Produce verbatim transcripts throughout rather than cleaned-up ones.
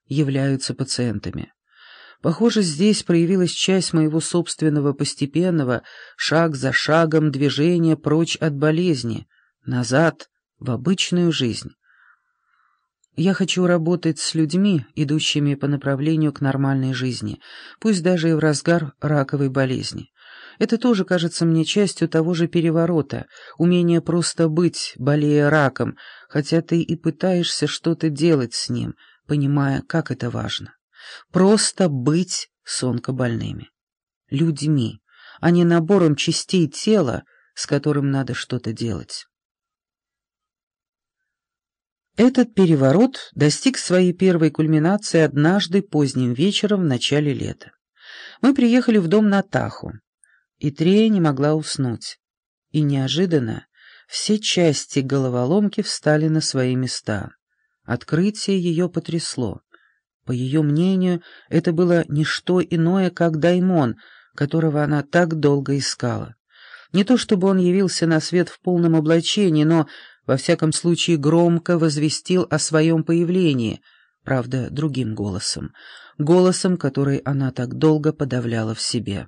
являются пациентами. Похоже, здесь проявилась часть моего собственного постепенного, шаг за шагом движения прочь от болезни, назад, в обычную жизнь. Я хочу работать с людьми, идущими по направлению к нормальной жизни, пусть даже и в разгар раковой болезни. Это тоже кажется мне частью того же переворота, умение просто быть, болея раком, хотя ты и пытаешься что-то делать с ним, понимая, как это важно. Просто быть с онкобольными. Людьми, а не набором частей тела, с которым надо что-то делать. Этот переворот достиг своей первой кульминации однажды поздним вечером в начале лета. Мы приехали в дом на Тахо, и Трея не могла уснуть. И неожиданно все части головоломки встали на свои места. Открытие ее потрясло. По ее мнению, это было не что иное, как даймон, которого она так долго искала. Не то чтобы он явился на свет в полном облачении, но, во всяком случае, громко возвестил о своем появлении, правда, другим голосом, голосом, который она так долго подавляла в себе.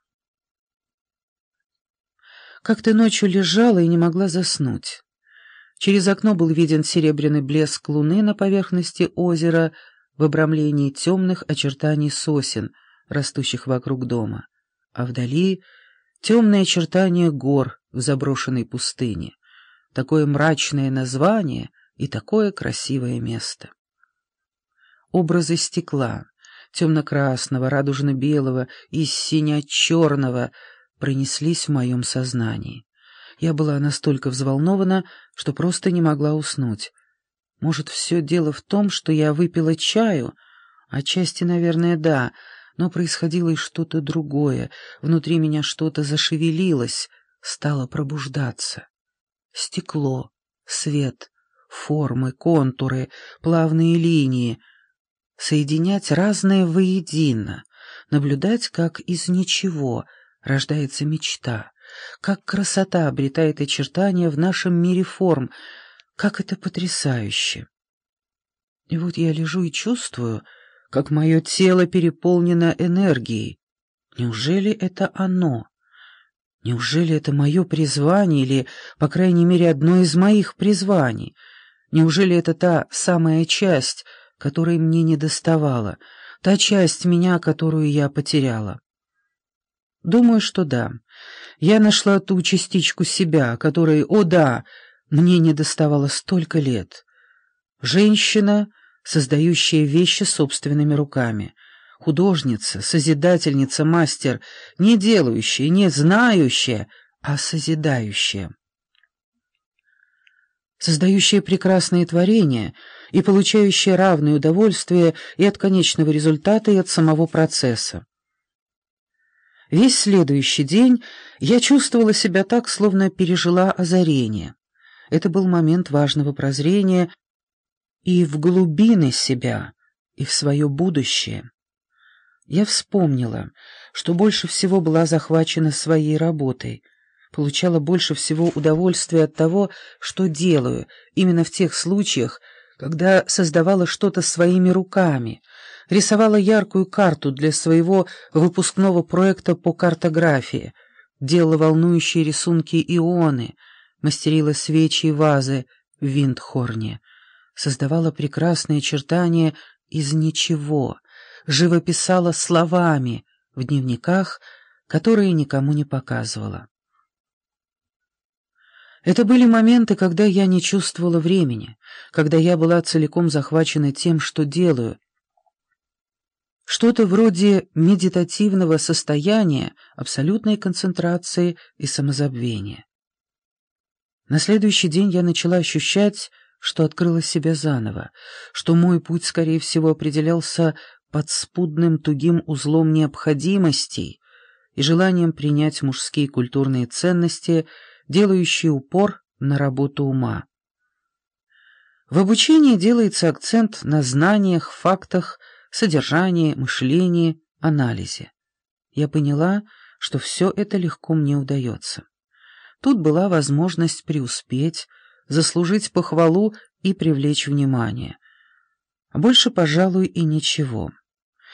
Как-то ночью лежала и не могла заснуть. Через окно был виден серебряный блеск луны на поверхности озера в обрамлении темных очертаний сосен, растущих вокруг дома, а вдали темные очертания гор в заброшенной пустыне. Такое мрачное название и такое красивое место. Образы стекла, темно-красного, радужно-белого и сине-черного, пронеслись в моем сознании. Я была настолько взволнована, что просто не могла уснуть. Может, все дело в том, что я выпила чаю? Отчасти, наверное, да, но происходило и что-то другое. Внутри меня что-то зашевелилось, стало пробуждаться. Стекло, свет, формы, контуры, плавные линии. Соединять разное воедино, наблюдать, как из ничего рождается мечта, как красота обретает очертания в нашем мире форм, как это потрясающе. И вот я лежу и чувствую, как мое тело переполнено энергией. Неужели это оно? Неужели это мое призвание или, по крайней мере, одно из моих призваний? Неужели это та самая часть, которой мне недоставало, та часть меня, которую я потеряла? Думаю, что да. Я нашла ту частичку себя, которой, о да, мне недоставало столько лет. Женщина, создающая вещи собственными руками. Художница, созидательница, мастер, не делающая, не знающая, а созидающая. Создающая прекрасные творения и получающая равное удовольствие и от конечного результата, и от самого процесса. Весь следующий день я чувствовала себя так, словно пережила озарение. Это был момент важного прозрения и в глубины себя, и в свое будущее. Я вспомнила, что больше всего была захвачена своей работой, получала больше всего удовольствия от того, что делаю, именно в тех случаях, когда создавала что-то своими руками, рисовала яркую карту для своего выпускного проекта по картографии, делала волнующие рисунки ионы, мастерила свечи и вазы в Виндхорне, создавала прекрасные очертания из ничего, живописала словами в дневниках, которые никому не показывала. Это были моменты, когда я не чувствовала времени, когда я была целиком захвачена тем, что делаю. Что-то вроде медитативного состояния, абсолютной концентрации и самозабвения. На следующий день я начала ощущать, что открыла себя заново, что мой путь, скорее всего, определялся подспудным тугим узлом необходимостей и желанием принять мужские культурные ценности, делающие упор на работу ума. В обучении делается акцент на знаниях, фактах, содержании, мышлении, анализе. Я поняла, что все это легко мне удается. Тут была возможность преуспеть, заслужить похвалу и привлечь внимание. Больше, пожалуй, и ничего.